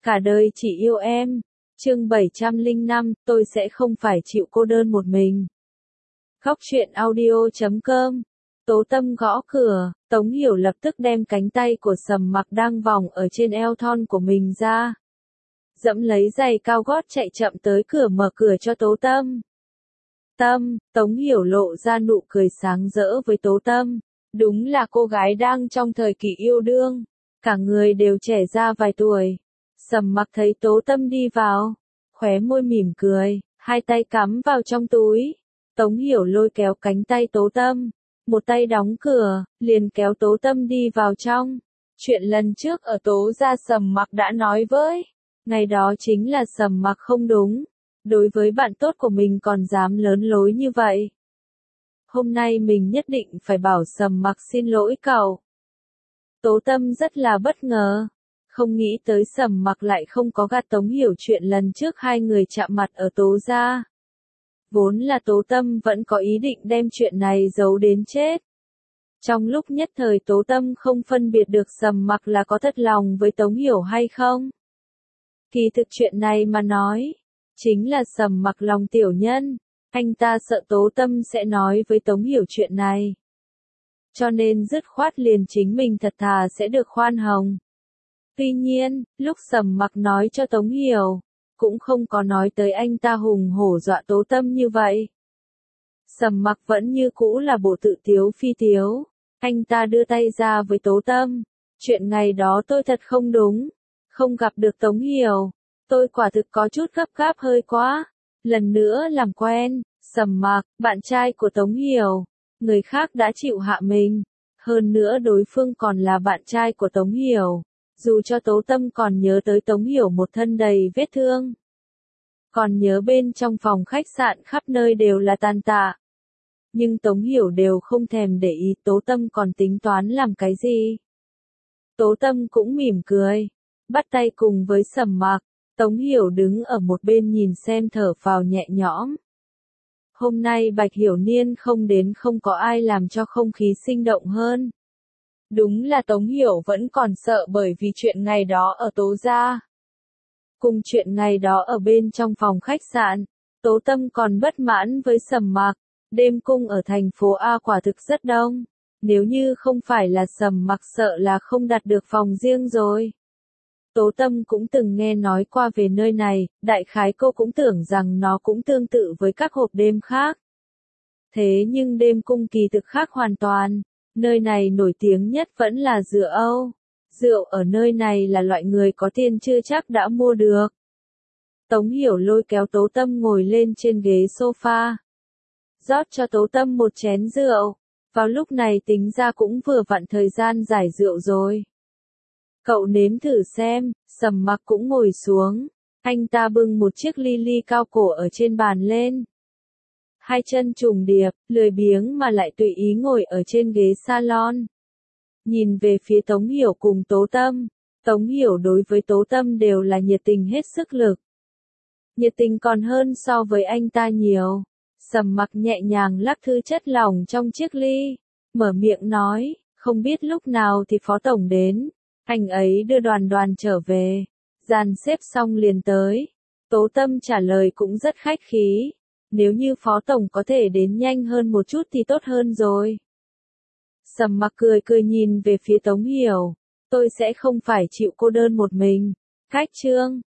Cả đời chỉ yêu em. Chương 705, tôi sẽ không phải chịu cô đơn một mình. Góc truyện audio.com. Tố Tâm gõ cửa, Tống Hiểu lập tức đem cánh tay của Sầm Mặc đang vòng ở trên eo thon của mình ra. Dẫm lấy giày cao gót chạy chậm tới cửa mở cửa cho Tố Tâm. Tống Hiểu lộ ra nụ cười sáng rỡ với Tố Tâm. Đúng là cô gái đang trong thời kỳ yêu đương. Cả người đều trẻ ra vài tuổi. Sầm Mặc thấy Tố Tâm đi vào, khóe môi mỉm cười, hai tay cắm vào trong túi. Tống Hiểu lôi kéo cánh tay Tố Tâm, một tay đóng cửa, liền kéo Tố Tâm đi vào trong. Chuyện lần trước ở Tố gia Sầm Mặc đã nói với. Ngày đó chính là Sầm Mặc không đúng. Đối với bạn tốt của mình còn dám lớn lối như vậy. Hôm nay mình nhất định phải bảo Sầm Mặc xin lỗi cậu. Tố Tâm rất là bất ngờ. Không nghĩ tới Sầm Mặc lại không có gạt Tống Hiểu chuyện lần trước hai người chạm mặt ở Tố gia. Vốn là Tố Tâm vẫn có ý định đem chuyện này giấu đến chết. Trong lúc nhất thời Tố Tâm không phân biệt được Sầm Mặc là có thật lòng với Tống Hiểu hay không. Kỳ thực chuyện này mà nói, chính là Sầm Mặc lòng tiểu nhân, anh ta sợ Tố Tâm sẽ nói với Tống Hiểu chuyện này. Cho nên dứt khoát liền chính mình thật thà sẽ được khoan hồng. Tuy nhiên, lúc Sầm Mặc nói cho Tống Hiểu, cũng không có nói tới anh ta hùng hổ dọa Tố Tâm như vậy. Sầm Mặc vẫn như cũ là bộ tự tiếu phi tiếu. Anh ta đưa tay ra với Tố Tâm. Chuyện ngày đó tôi thật không đúng. Không gặp được Tống Hiểu. Tôi quả thực có chút gấp gáp hơi quá. Lần nữa làm quen, Sầm Mặc, bạn trai của Tống Hiểu. Người khác đã chịu hạ mình. Hơn nữa đối phương còn là bạn trai của Tống Hiểu. Dù cho Tố Tâm còn nhớ tới Tống Hiểu một thân đầy vết thương. Còn nhớ bên trong phòng khách sạn khắp nơi đều là tàn tạ. Nhưng Tống Hiểu đều không thèm để ý Tố Tâm còn tính toán làm cái gì. Tố Tâm cũng mỉm cười. Bắt tay cùng với Sầm Mặc. Tống Hiểu đứng ở một bên nhìn xem thở phào nhẹ nhõm. Hôm nay Bạch Hiểu Niên không đến không có ai làm cho không khí sinh động hơn. Đúng là Tống Hiểu vẫn còn sợ bởi vì chuyện ngày đó ở Tố gia. Cùng chuyện ngày đó ở bên trong phòng khách sạn, Tố Tâm còn bất mãn với Sầm Mặc. Đêm cung ở thành phố A quả thực rất đông. Nếu như không phải là Sầm Mặc sợ là không đặt được phòng riêng rồi. Tố Tâm cũng từng nghe nói qua về nơi này, đại khái cô cũng tưởng rằng nó cũng tương tự với các hộp đêm khác. Thế nhưng đêm cung kỳ thực khác hoàn toàn. Nơi này nổi tiếng nhất vẫn là rượu Âu. Rượu ở nơi này là loại người có tiền chưa chắc đã mua được. Tống Hiểu lôi kéo Tố Tâm ngồi lên trên ghế sofa. Rót cho Tố Tâm một chén rượu. Vào lúc này tính ra cũng vừa vặn thời gian giải rượu rồi. Cậu nếm thử xem. Sầm Mặc cũng ngồi xuống. Anh ta bưng một chiếc ly ly cao cổ ở trên bàn lên. Hai chân trùng điệp, lười biếng mà lại tùy ý ngồi ở trên ghế salon. Nhìn về phía Tống Hiểu cùng Tố Tâm. Tống Hiểu đối với Tố Tâm đều là nhiệt tình hết sức lực. Nhiệt tình còn hơn so với anh ta nhiều. Sầm Mặc nhẹ nhàng lắc thứ chất lỏng trong chiếc ly. Mở miệng nói, không biết lúc nào thì Phó Tổng đến. Anh ấy đưa đoàn trở về. Dàn xếp xong liền tới. Tố Tâm trả lời cũng rất khách khí. Nếu như Phó Tổng có thể đến nhanh hơn một chút thì tốt hơn rồi. Sầm Mặc cười cười nhìn về phía Tống Hiểu. Tôi sẽ không phải chịu cô đơn một mình. Cách chương